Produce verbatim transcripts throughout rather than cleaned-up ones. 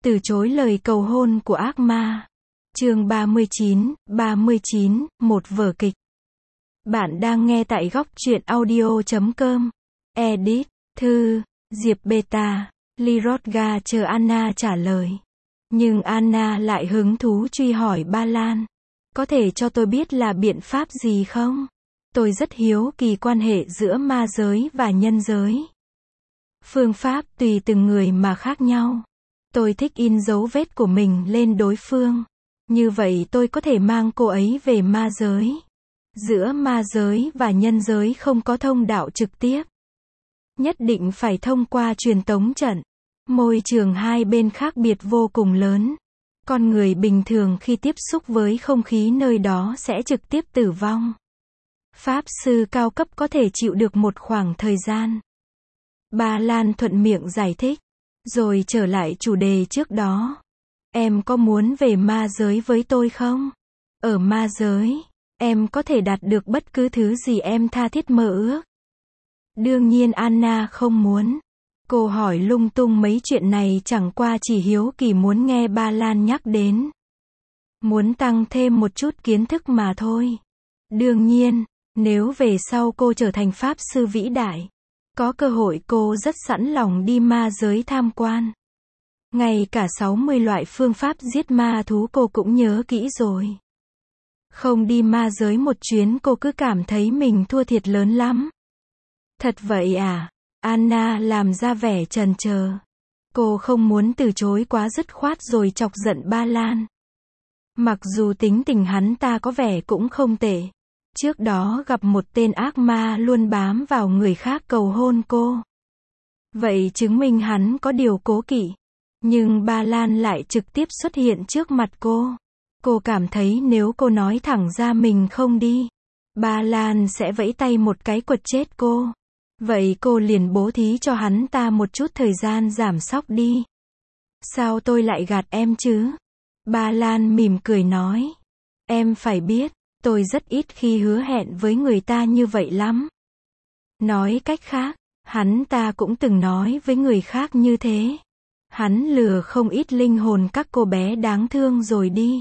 Từ chối lời cầu hôn của ác ma. Chương ba mươi chín, ba mươi chín, một vở kịch. Bạn đang nghe tại góc truyện audio chấm com. Edit, thư, Diệp Beta, Lirodga chờ Anna trả lời. Nhưng Anna lại hứng thú truy hỏi Ba Lan. Có thể cho tôi biết là biện pháp gì không? Tôi rất hiếu kỳ quan hệ giữa ma giới và nhân giới. Phương pháp tùy từng người mà khác nhau. Tôi thích in dấu vết của mình lên đối phương. Như vậy tôi có thể mang cô ấy về ma giới. Giữa ma giới và nhân giới không có thông đạo trực tiếp. Nhất định phải thông qua truyền tống trận. Môi trường hai bên khác biệt vô cùng lớn. Con người bình thường khi tiếp xúc với không khí nơi đó sẽ trực tiếp tử vong. Pháp sư cao cấp có thể chịu được một khoảng thời gian. Ba Lan thuận miệng giải thích. Rồi trở lại chủ đề trước đó. Em có muốn về ma giới với tôi không? Ở ma giới, em có thể đạt được bất cứ thứ gì em tha thiết mơ ước. Đương nhiên Anna không muốn. Cô hỏi lung tung mấy chuyện này chẳng qua chỉ hiếu kỳ muốn nghe Ba Lan nhắc đến. Muốn tăng thêm một chút kiến thức mà thôi. Đương nhiên, nếu về sau cô trở thành pháp sư vĩ đại, có cơ hội cô rất sẵn lòng đi ma giới tham quan. Ngay cả sáu mươi loại phương pháp giết ma thú cô cũng nhớ kỹ rồi. Không đi ma giới một chuyến cô cứ cảm thấy mình thua thiệt lớn lắm. Thật vậy à? Anna làm ra vẻ chần chờ. Cô không muốn từ chối quá dứt khoát rồi chọc giận Ba Lan. Mặc dù tính tình hắn ta có vẻ cũng không tệ. Trước đó gặp một tên ác ma luôn bám vào người khác cầu hôn cô. Vậy chứng minh hắn có điều cố kỵ. Nhưng Ba Lan lại trực tiếp xuất hiện trước mặt cô. Cô cảm thấy nếu cô nói thẳng ra mình không đi, Ba Lan sẽ vẫy tay một cái quật chết cô. Vậy cô liền bố thí cho hắn ta một chút thời gian giảm sóc đi. Sao tôi lại gạt em chứ? Ba Lan mỉm cười nói. Em phải biết, tôi rất ít khi hứa hẹn với người ta như vậy lắm. Nói cách khác, hắn ta cũng từng nói với người khác như thế. Hắn lừa không ít linh hồn các cô bé đáng thương rồi đi.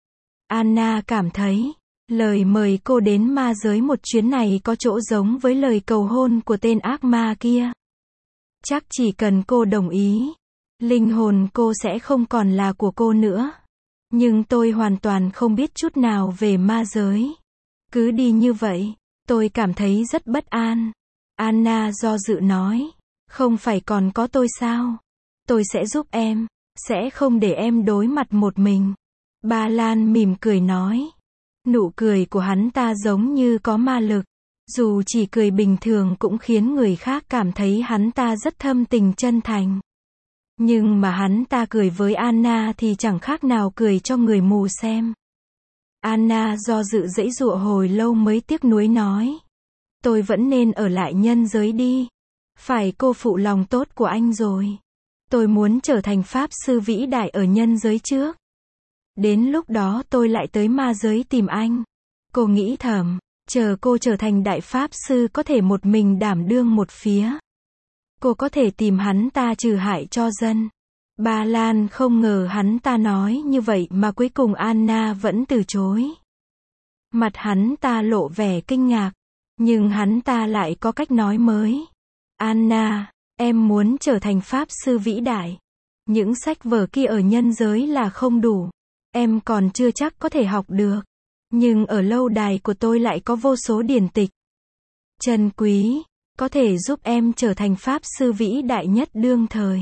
Anna cảm thấy, lời mời cô đến ma giới một chuyến này có chỗ giống với lời cầu hôn của tên ác ma kia. Chắc chỉ cần cô đồng ý, linh hồn cô sẽ không còn là của cô nữa. Nhưng tôi hoàn toàn không biết chút nào về ma giới. Cứ đi như vậy, tôi cảm thấy rất bất an. Anna do dự nói, không phải còn có tôi sao? Tôi sẽ giúp em, sẽ không để em đối mặt một mình. Ba Lan mỉm cười nói. Nụ cười của hắn ta giống như có ma lực. Dù chỉ cười bình thường cũng khiến người khác cảm thấy hắn ta rất thâm tình chân thành. Nhưng mà hắn ta cười với Anna thì chẳng khác nào cười cho người mù xem. Anna do dự dãy dụa hồi lâu mới tiếc nuối nói. Tôi vẫn nên ở lại nhân giới đi. Phải cô phụ lòng tốt của anh rồi. Tôi muốn trở thành pháp sư vĩ đại ở nhân giới trước. Đến lúc đó tôi lại tới ma giới tìm anh. Cô nghĩ thầm, chờ cô trở thành đại pháp sư có thể một mình đảm đương một phía. Cô có thể tìm hắn ta trừ hại cho dân. Ba Lan không ngờ hắn ta nói như vậy mà cuối cùng Anna vẫn từ chối. Mặt hắn ta lộ vẻ kinh ngạc. Nhưng hắn ta lại có cách nói mới. Anna, em muốn trở thành pháp sư vĩ đại. Những sách vở kia ở nhân giới là không đủ. Em còn chưa chắc có thể học được. Nhưng ở lâu đài của tôi lại có vô số điển tịch. Trân quý, có thể giúp em trở thành pháp sư vĩ đại nhất đương thời.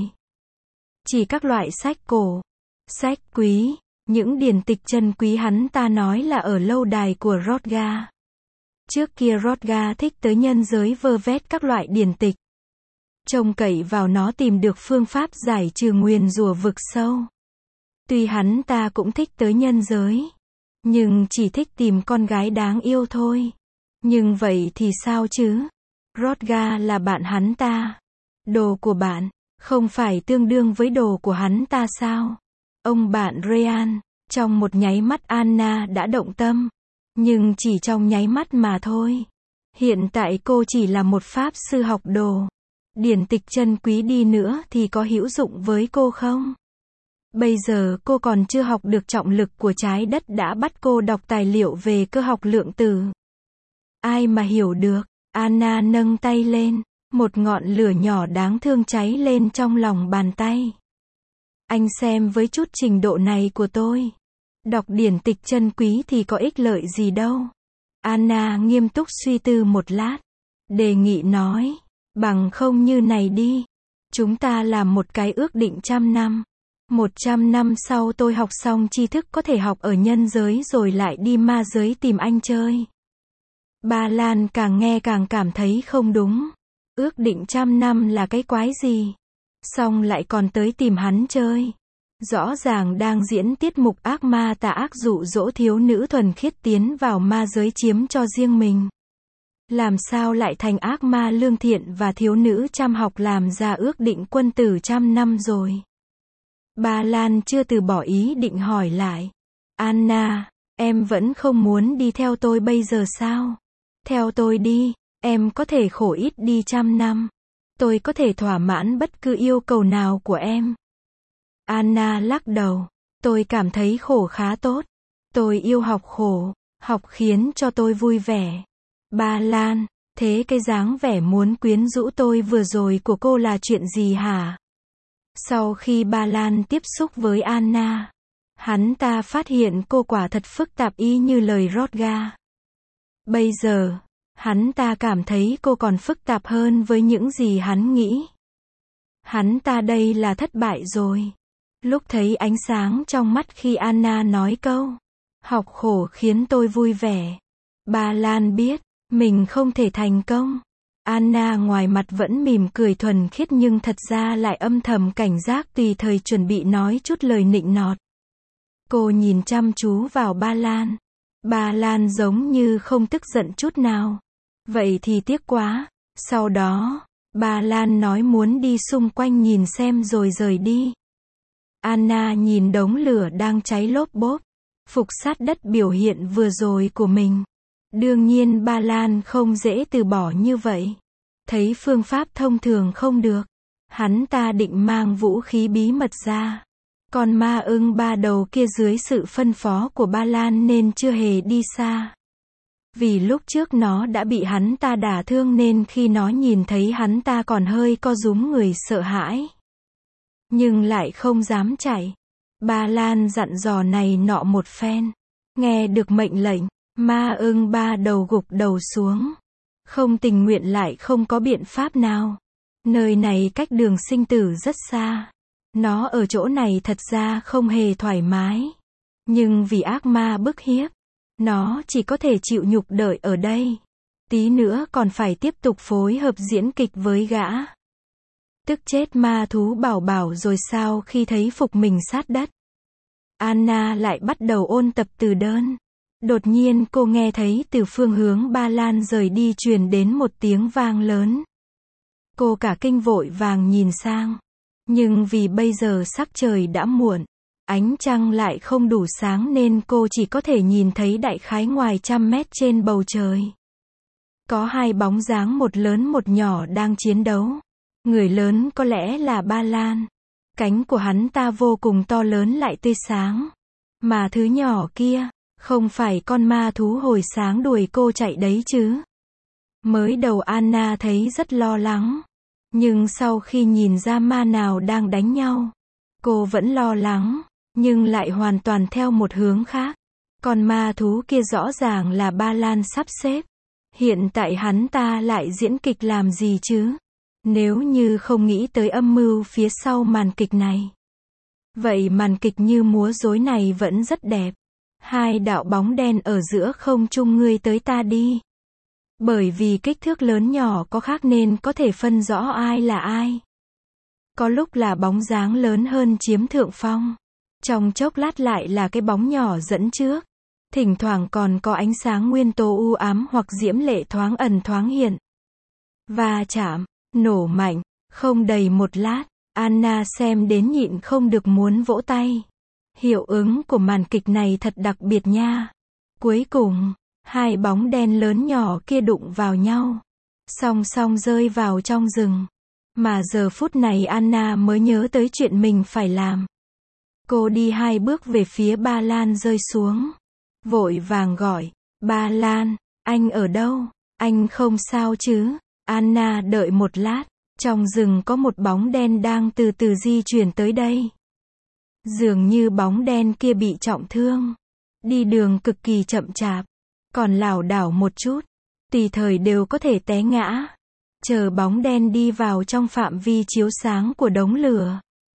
Chỉ các loại sách cổ, sách quý, những điển tịch trân quý hắn ta nói là ở lâu đài của Rodga. Trước kia Rodga thích tới nhân giới vơ vét các loại điển tịch. Trông cậy vào nó tìm được phương pháp giải trừ nguyền rủa vực sâu. Tuy hắn ta cũng thích tới nhân giới, nhưng chỉ thích tìm con gái đáng yêu thôi. Nhưng vậy thì sao chứ? Rodga là bạn hắn ta. Đồ của bạn, không phải tương đương với đồ của hắn ta sao? Ông bạn Ryan, trong một nháy mắt Anna đã động tâm. Nhưng chỉ trong nháy mắt mà thôi. Hiện tại cô chỉ là một pháp sư học đồ. Điển tịch trân quý đi nữa thì có hữu dụng với cô không? Bây giờ cô còn chưa học được trọng lực của trái đất đã bắt cô đọc tài liệu về cơ học lượng tử. Ai mà hiểu được. Anna nâng tay lên. Một ngọn lửa nhỏ đáng thương cháy lên trong lòng bàn tay. Anh xem với chút trình độ này của tôi. Đọc điển tịch chân quý thì có ích lợi gì đâu. Anna nghiêm túc suy tư một lát. Đề nghị nói. Bằng không như này đi. Chúng ta làm một cái ước định trăm năm. Một trăm năm sau tôi học xong tri thức có thể học ở nhân giới rồi lại đi ma giới tìm anh chơi. Ba Lan càng nghe càng cảm thấy không đúng. Ước định trăm năm là cái quái gì? Xong lại còn tới tìm hắn chơi. Rõ ràng đang diễn tiết mục ác ma tà ác dụ dỗ thiếu nữ thuần khiết tiến vào ma giới chiếm cho riêng mình. Làm sao lại thành ác ma lương thiện và thiếu nữ chăm học làm ra ước định quân tử trăm năm rồi? Ba Lan chưa từ bỏ ý định hỏi lại. Anna, em vẫn không muốn đi theo tôi bây giờ sao? Theo tôi đi, em có thể khổ ít đi trăm năm. Tôi có thể thỏa mãn bất cứ yêu cầu nào của em. Anna lắc đầu. Tôi cảm thấy khổ khá tốt. Tôi yêu học khổ. Học khiến cho tôi vui vẻ. Ba Lan, thế cái dáng vẻ muốn quyến rũ tôi vừa rồi của cô là chuyện gì hả? Sau khi Ba Lan tiếp xúc với Anna, hắn ta phát hiện cô quả thật phức tạp y như lời Rodga. Bây giờ, hắn ta cảm thấy cô còn phức tạp hơn với những gì hắn nghĩ. Hắn ta đây là thất bại rồi. Lúc thấy ánh sáng trong mắt khi Anna nói câu học khổ khiến tôi vui vẻ, Ba Lan biết mình không thể thành công. Anna ngoài mặt vẫn mỉm cười thuần khiết nhưng thật ra lại âm thầm cảnh giác tùy thời chuẩn bị nói chút lời nịnh nọt. Cô nhìn chăm chú vào Ba Lan. Ba Lan giống như không tức giận chút nào. Vậy thì tiếc quá. Sau đó, Ba Lan nói muốn đi xung quanh nhìn xem rồi rời đi. Anna nhìn đống lửa đang cháy lốp bốp, phục sát đất biểu hiện vừa rồi của mình. Đương nhiên Ba Lan không dễ từ bỏ như vậy. Thấy phương pháp thông thường không được, hắn ta định mang vũ khí bí mật ra. Còn ma ưng ba đầu kia dưới sự phân phó của Ba Lan nên chưa hề đi xa. Vì lúc trước nó đã bị hắn ta đả thương nên khi nó nhìn thấy hắn ta còn hơi co rúm người sợ hãi. Nhưng lại không dám chạy. Ba Lan dặn dò này nọ một phen. Nghe được mệnh lệnh, ma ưng ba đầu gục đầu xuống. Không tình nguyện lại không có biện pháp nào. Nơi này cách đường sinh tử rất xa. Nó ở chỗ này thật ra không hề thoải mái. Nhưng vì ác ma bức hiếp, nó chỉ có thể chịu nhục đợi ở đây. Tí nữa còn phải tiếp tục phối hợp diễn kịch với gã. Tức chết ma thú bảo bảo rồi sao khi thấy phục mình sát đất. Anna lại bắt đầu ôn tập từ đơn. Đột nhiên cô nghe thấy từ phương hướng Ba Lan rời đi truyền đến một tiếng vang lớn. Cô cả kinh vội vàng nhìn sang. Nhưng vì bây giờ sắc trời đã muộn, ánh trăng lại không đủ sáng nên cô chỉ có thể nhìn thấy đại khái ngoài trăm mét trên bầu trời. Có hai bóng dáng một lớn một nhỏ đang chiến đấu. Người lớn có lẽ là Ba Lan. Cánh của hắn ta vô cùng to lớn lại tươi sáng. Mà thứ nhỏ kia, không phải con ma thú hồi sáng đuổi cô chạy đấy chứ. Mới đầu Anna thấy rất lo lắng. Nhưng sau khi nhìn ra ma nào đang đánh nhau, cô vẫn lo lắng, nhưng lại hoàn toàn theo một hướng khác. Con ma thú kia rõ ràng là Ba Lan sắp xếp. Hiện tại hắn ta lại diễn kịch làm gì chứ? Nếu như không nghĩ tới âm mưu phía sau màn kịch này. Vậy màn kịch như múa rối này vẫn rất đẹp. Hai đạo bóng đen ở giữa không trung ngươi tới ta đi. Bởi vì kích thước lớn nhỏ có khác nên có thể phân rõ ai là ai. Có lúc là bóng dáng lớn hơn chiếm thượng phong. Trong chốc lát lại là cái bóng nhỏ dẫn trước. Thỉnh thoảng còn có ánh sáng nguyên tố u ám hoặc diễm lệ thoáng ẩn thoáng hiện. Va chạm, nổ mạnh, không đầy một lát, Anna xem đến nhịn không được muốn vỗ tay. Hiệu ứng của màn kịch này thật đặc biệt nha. Cuối cùng, hai bóng đen lớn nhỏ kia đụng vào nhau. Song song rơi vào trong rừng. Mà giờ phút này Anna mới nhớ tới chuyện mình phải làm. Cô đi hai bước về phía Ba Lan rơi xuống. Vội vàng gọi, Ba Lan, anh ở đâu? Anh không sao chứ? Anna đợi một lát. Trong rừng có một bóng đen đang từ từ di chuyển tới đây. Dường như bóng đen kia bị trọng thương. Đi đường cực kỳ chậm chạp. Còn lảo đảo một chút. Tùy thời đều có thể té ngã. Chờ bóng đen đi vào trong phạm vi chiếu sáng của đống lửa.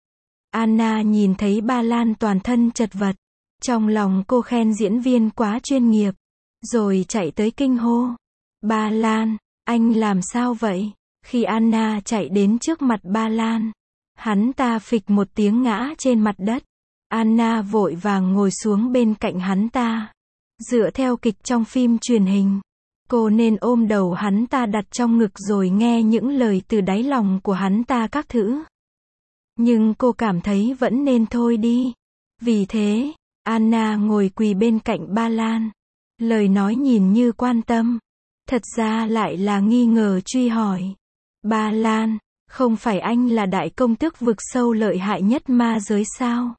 Anna nhìn thấy Ba Lan toàn thân chật vật. Trong lòng cô khen diễn viên quá chuyên nghiệp. Rồi chạy tới kinh hô. Ba Lan, anh làm sao vậy? Khi Anna chạy đến trước mặt Ba Lan, hắn ta phịch một tiếng ngã trên mặt đất. Anna vội vàng ngồi xuống bên cạnh hắn ta. Dựa theo kịch trong phim truyền hình, cô nên ôm đầu hắn ta đặt trong ngực rồi nghe những lời từ đáy lòng của hắn ta các thứ. Nhưng cô cảm thấy vẫn nên thôi đi. Vì thế, Anna ngồi quỳ bên cạnh Ba Lan. Lời nói nhìn như quan tâm, thật ra lại là nghi ngờ truy hỏi. Ba Lan, không phải anh là đại công tước vực sâu lợi hại nhất ma giới sao?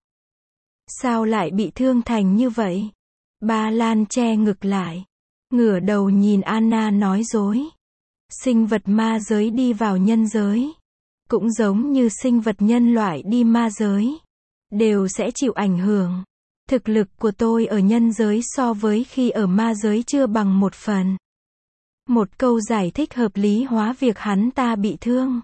Sao lại bị thương thành như vậy? Ba Lan che ngực lại, ngửa đầu nhìn Anna nói dối. Sinh vật ma giới đi vào nhân giới, cũng giống như sinh vật nhân loại đi ma giới, đều sẽ chịu ảnh hưởng. Thực lực của tôi ở nhân giới so với khi ở ma giới chưa bằng một phần. Một câu giải thích hợp lý hóa việc hắn ta bị thương.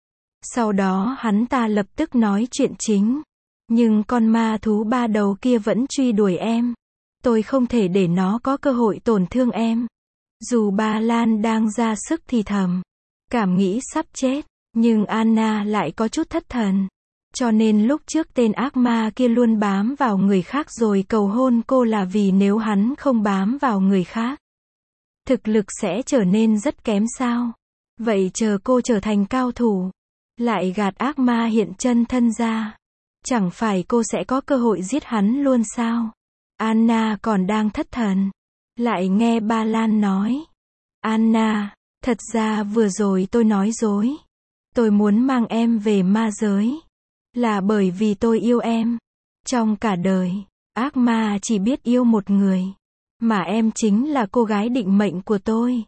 Sau đó hắn ta lập tức nói chuyện chính. Nhưng con ma thú ba đầu kia vẫn truy đuổi em. Tôi không thể để nó có cơ hội tổn thương em. Dù Ba Lan đang ra sức thì thầm, cảm nghĩ sắp chết, nhưng Anna lại có chút thất thần. Cho nên lúc trước tên ác ma kia luôn bám vào người khác rồi cầu hôn cô là vì nếu hắn không bám vào người khác, thực lực sẽ trở nên rất kém sao? Vậy chờ cô trở thành cao thủ, lại gạt ác ma hiện chân thân ra, chẳng phải cô sẽ có cơ hội giết hắn luôn sao? Anna còn đang thất thần, lại nghe Ba Lan nói. Anna, thật ra vừa rồi tôi nói dối. Tôi muốn mang em về ma giới, là bởi vì tôi yêu em. Trong cả đời, ác ma chỉ biết yêu một người. Mà em chính là cô gái định mệnh của tôi.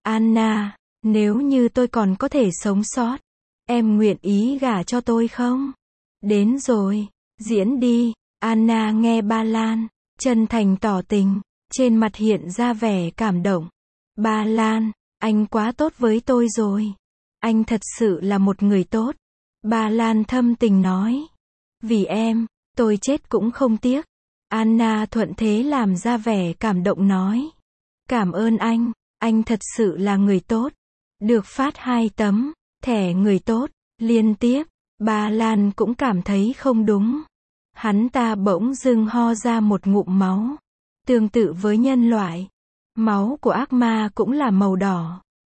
Anna, nếu như tôi còn có thể sống sót, em nguyện ý gả cho tôi không? Đến rồi, diễn đi. Anna nghe Ba Lan chân thành tỏ tình, trên mặt hiện ra vẻ cảm động. Ba Lan, anh quá tốt với tôi rồi. Anh thật sự là một người tốt. Ba Lan thâm tình nói. Vì em, tôi chết cũng không tiếc. Anna thuận thế làm ra vẻ cảm động nói. Cảm ơn anh, anh thật sự là người tốt. Được phát hai tấm thẻ người tốt liên tiếp. Ba Lan cũng cảm thấy không đúng. Hắn ta bỗng dưng ho ra một ngụm máu. Tương tự với nhân loại, máu của ác ma cũng là màu đỏ.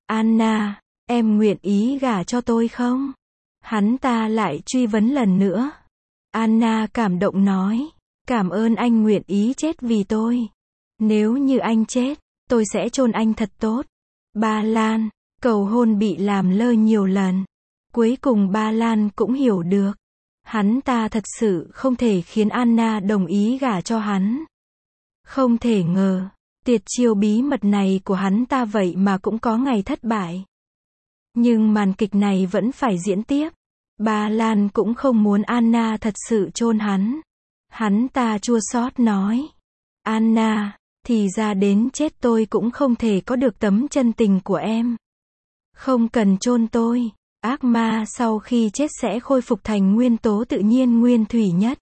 Anna, em nguyện ý gả cho tôi không? Hắn ta lại truy vấn lần nữa. Anna cảm động nói. Cảm ơn anh nguyện ý chết vì tôi. Nếu như anh chết, tôi sẽ chôn anh thật tốt. Ba Lan, cầu hôn bị làm lơ nhiều lần. Cuối cùng Ba Lan cũng hiểu được. Hắn ta thật sự không thể khiến Anna đồng ý gả cho hắn. Không thể ngờ, tuyệt chiêu bí mật này của hắn ta vậy mà cũng có ngày thất bại. Nhưng màn kịch này vẫn phải diễn tiếp. Ba Lan cũng không muốn Anna thật sự chôn hắn. Hắn ta chua xót nói. Anna, thì ra đến chết tôi cũng không thể có được tấm chân tình của em. Không cần chôn tôi. Ác ma sau khi chết sẽ khôi phục thành nguyên tố tự nhiên nguyên thủy nhất.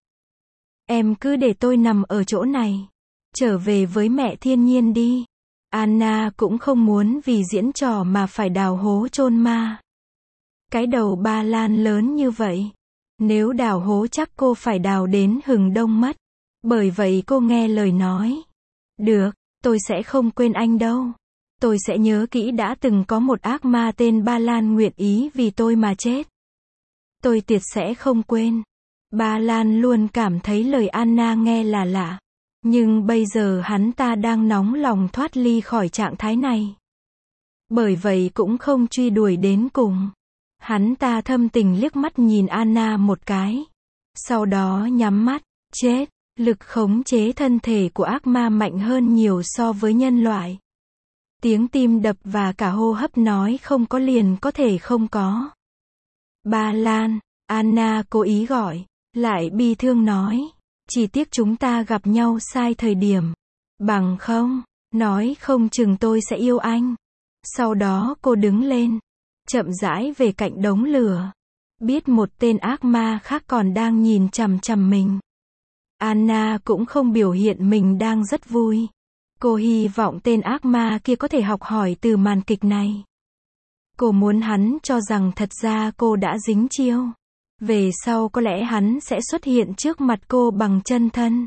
Em cứ để tôi nằm ở chỗ này. Trở về với mẹ thiên nhiên đi. Anna cũng không muốn vì diễn trò mà phải đào hố chôn ma. Cái đầu Ba Lan lớn như vậy. Nếu đào hố chắc cô phải đào đến hừng đông mất. Bởi vậy cô nghe lời nói. Được, tôi sẽ không quên anh đâu. Tôi sẽ nhớ kỹ đã từng có một ác ma tên Ba Lan nguyện ý vì tôi mà chết. Tôi tuyệt sẽ không quên. Ba Lan luôn cảm thấy lời Anna nghe là lạ. Nhưng bây giờ hắn ta đang nóng lòng thoát ly khỏi trạng thái này. Bởi vậy cũng không truy đuổi đến cùng. Hắn ta thâm tình liếc mắt nhìn Anna một cái. Sau đó nhắm mắt, Chết, lực khống chế thân thể của ác ma mạnh hơn nhiều so với nhân loại. Tiếng tim đập và cả hô hấp nói không có liền có thể không có. Ba Lan, Anna cố ý gọi, lại bi thương nói. Chỉ tiếc chúng ta gặp nhau sai thời điểm. Bằng không, nói không chừng tôi sẽ yêu anh. Sau đó cô đứng lên, chậm rãi về cạnh đống lửa. Biết một tên ác ma khác còn đang nhìn chằm chằm mình. Anna cũng không biểu hiện mình đang rất vui. Cô hy vọng tên ác ma kia có thể học hỏi từ màn kịch này. Cô muốn hắn cho rằng thật ra cô đã dính chiêu. Về sau có lẽ hắn sẽ xuất hiện trước mặt cô bằng chân thân.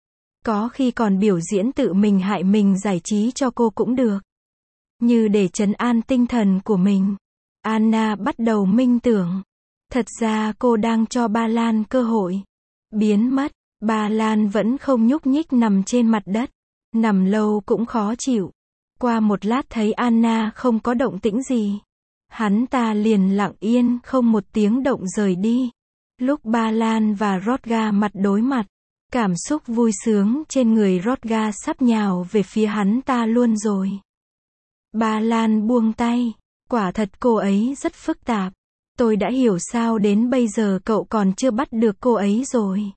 Có khi còn biểu diễn tự mình hại mình giải trí cho cô cũng được. Như để trấn an tinh thần của mình. Anna bắt đầu minh tưởng. Thật ra cô đang cho Ba Lan cơ hội. Biến mất. Ba Lan vẫn không nhúc nhích nằm trên mặt đất. Nằm lâu cũng khó chịu. Qua một lát thấy Anna không có động tĩnh gì. Hắn ta liền lặng yên không một tiếng động rời đi. Lúc Ba Lan và Rodga mặt đối mặt. Cảm xúc vui sướng trên người Rodga sắp nhào về phía hắn ta luôn rồi. Ba Lan buông tay. Quả thật cô ấy rất phức tạp. Tôi đã hiểu sao đến bây giờ cậu còn chưa bắt được cô ấy rồi.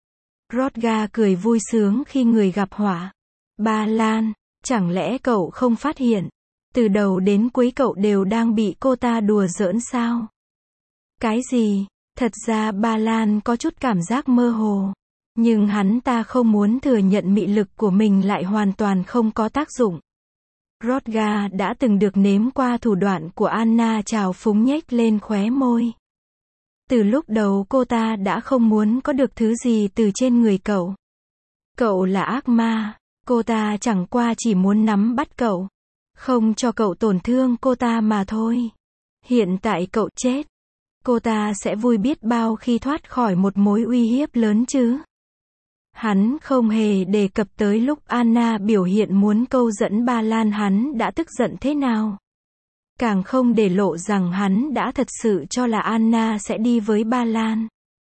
Rodga cười vui sướng khi người gặp họa. Ba Lan, chẳng lẽ cậu không phát hiện? Từ đầu đến cuối cậu đều đang bị cô ta đùa giỡn sao? Cái gì? Thật ra Ba Lan có chút cảm giác mơ hồ. Nhưng hắn ta không muốn thừa nhận mị lực của mình lại hoàn toàn không có tác dụng. Rodga đã từng được nếm qua thủ đoạn của Anna trào phúng nhếch lên khóe môi. Từ lúc đầu cô ta đã không muốn có được thứ gì từ trên người cậu. Cậu là ác ma, cô ta chẳng qua chỉ muốn nắm bắt cậu. Không cho cậu tổn thương cô ta mà thôi. Hiện tại cậu chết. Cô ta sẽ vui biết bao khi thoát khỏi một mối uy hiếp lớn chứ. Hắn không hề đề cập tới lúc Anna biểu hiện muốn câu dẫn Ba Lan hắn đã tức giận thế nào. Càng không để lộ rằng hắn đã thật sự cho là Anna sẽ đi với Ba Lan.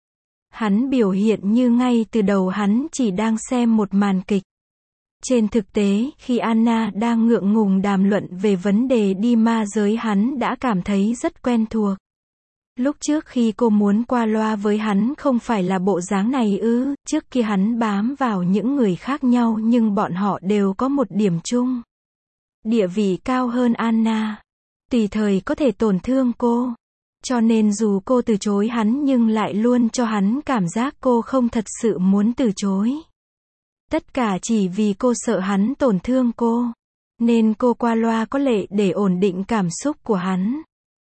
Hắn biểu hiện như ngay từ đầu hắn chỉ đang xem một màn kịch. Trên thực tế, khi Anna đang ngượng ngùng đàm luận về vấn đề đi ma giới hắn đã cảm thấy rất quen thuộc. Lúc trước khi cô muốn qua loa với hắn không phải là bộ dáng này ư, trước kia hắn bám vào những người khác nhau nhưng bọn họ đều có một điểm chung. Địa vị cao hơn Anna. Tùy thời có thể tổn thương cô. Cho nên dù cô từ chối hắn nhưng lại luôn cho hắn cảm giác cô không thật sự muốn từ chối. Tất cả chỉ vì cô sợ hắn tổn thương cô. Nên cô qua loa có lệ để ổn định cảm xúc của hắn.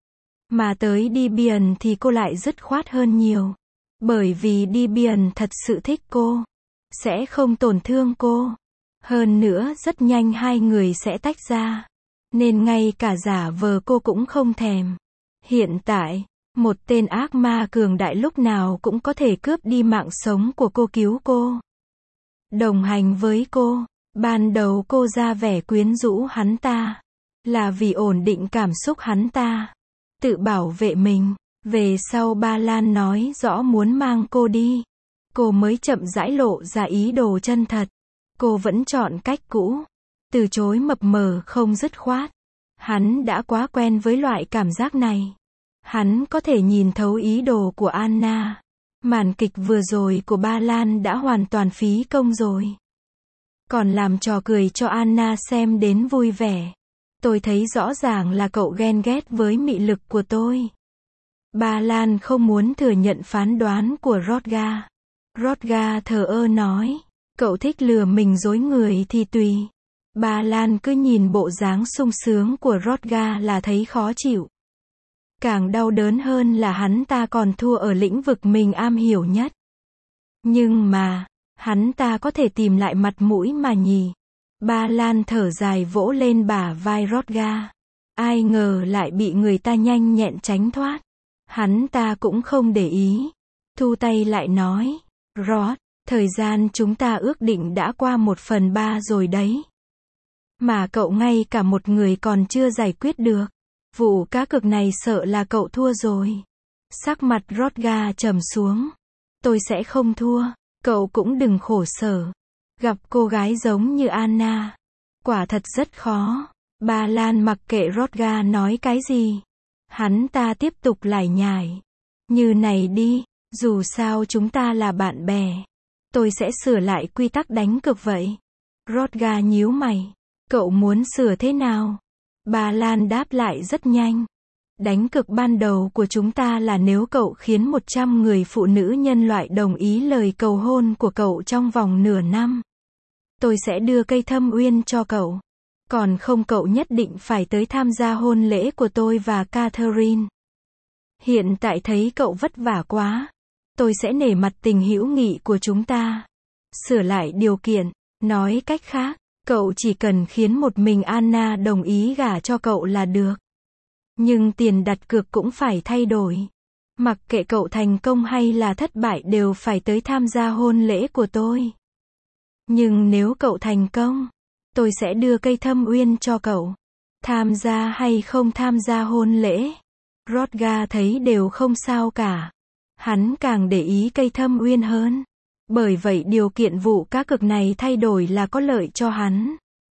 Mà tới Debian thì cô lại dứt khoát hơn nhiều. Bởi vì Debian thật sự thích cô. Sẽ không tổn thương cô. Hơn nữa rất nhanh hai người sẽ tách ra. Nên ngay cả giả vờ cô cũng không thèm. Hiện tại, một tên ác ma cường đại lúc nào cũng có thể cướp đi mạng sống của cô cứu cô. Đồng hành với cô. Ban đầu cô ra vẻ quyến rũ hắn ta. Là vì ổn định cảm xúc hắn ta. Tự bảo vệ mình. Về sau Ba Lan nói rõ muốn mang cô đi. Cô mới chậm rãi lộ ra ý đồ chân thật. Cô vẫn chọn cách cũ. Từ chối mập mờ không dứt khoát. Hắn đã quá quen với loại cảm giác này. Hắn có thể nhìn thấu ý đồ của Anna. Màn kịch vừa rồi của Ba Lan đã hoàn toàn phí công rồi. Còn làm trò cười cho Anna xem đến vui vẻ. Tôi thấy rõ ràng là cậu ghen ghét với mị lực của tôi. Ba Lan không muốn thừa nhận phán đoán của Rodga. Rodga thờ ơ nói. Cậu thích lừa mình dối người thì tùy. Ba Lan cứ nhìn bộ dáng sung sướng của Rodga là thấy khó chịu. Càng đau đớn hơn là hắn ta còn thua ở lĩnh vực mình am hiểu nhất. Nhưng mà, hắn ta có thể tìm lại mặt mũi mà nhỉ. Ba Lan thở dài vỗ lên bả vai Rodga. Ai ngờ lại bị người ta nhanh nhẹn tránh thoát. Hắn ta cũng không để ý. Thu tay lại nói. Rod, thời gian chúng ta ước định đã qua một phần ba rồi đấy. Mà cậu ngay cả một người còn chưa giải quyết được. Vụ cá cược này sợ là cậu thua rồi. Sắc mặt Rodga trầm xuống. Tôi sẽ không thua. Cậu cũng đừng khổ sở. Gặp cô gái giống như Anna, quả thật rất khó. Ba Lan mặc kệ Rodga nói cái gì. Hắn ta tiếp tục lải nhải. Như này đi, dù sao chúng ta là bạn bè. Tôi sẽ sửa lại quy tắc đánh cược vậy. Rodga nhíu mày. Cậu muốn sửa thế nào? Ba Lan đáp lại rất nhanh. Đánh cược ban đầu của chúng ta là nếu cậu khiến một trăm người phụ nữ nhân loại đồng ý lời cầu hôn của cậu trong vòng nửa năm, tôi sẽ đưa cây thâm uyên cho cậu. Còn không cậu nhất định phải tới tham gia hôn lễ của tôi và Catherine. Hiện tại thấy cậu vất vả quá. Tôi sẽ nể mặt tình hữu nghị của chúng ta. Sửa lại điều kiện. Nói cách khác, cậu chỉ cần khiến một mình Anna đồng ý gả cho cậu là được. Nhưng tiền đặt cược cũng phải thay đổi. Mặc kệ cậu thành công hay là thất bại đều phải tới tham gia hôn lễ của tôi. Nhưng nếu cậu thành công, tôi sẽ đưa cây thâm uyên cho cậu. Tham gia hay không tham gia hôn lễ, Rodga thấy đều không sao cả. Hắn càng để ý cây thâm uyên hơn. Bởi vậy điều kiện vụ cá cược này thay đổi là có lợi cho hắn.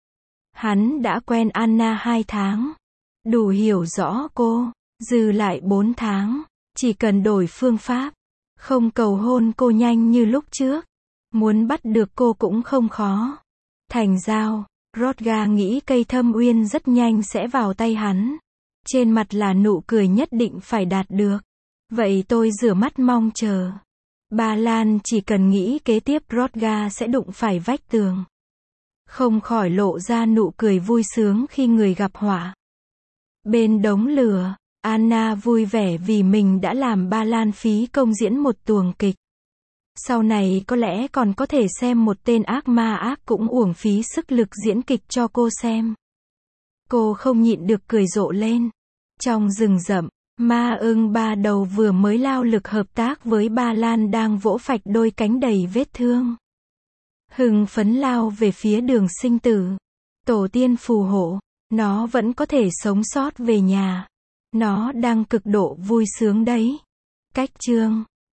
Hắn đã quen Anna hai tháng. Đủ hiểu rõ cô. Dư lại bốn tháng. Chỉ cần đổi phương pháp. Không cầu hôn cô nhanh như lúc trước. Muốn bắt được cô cũng không khó. Thành giao, Rodga nghĩ cây thâm uyên rất nhanh sẽ vào tay hắn. Trên mặt là nụ cười nhất định phải đạt được. Vậy tôi rửa mắt mong chờ. Ba Lan chỉ cần nghĩ kế tiếp Rodga sẽ đụng phải vách tường. Không khỏi lộ ra nụ cười vui sướng khi người gặp họa. Bên đống lửa, Anna vui vẻ vì mình đã làm Ba Lan phí công diễn một tuồng kịch. Sau này có lẽ còn có thể xem một tên ác ma ác cũng uổng phí sức lực diễn kịch cho cô xem. Cô không nhịn được cười rộ lên. Trong rừng rậm, ma ưng ba đầu vừa mới lao lực hợp tác với Ba Lan đang vỗ phạch đôi cánh đầy vết thương. Hưng phấn lao về phía đường sinh tử. Tổ tiên phù hộ, nó vẫn có thể sống sót về nhà. Nó đang cực độ vui sướng đấy. Cách chương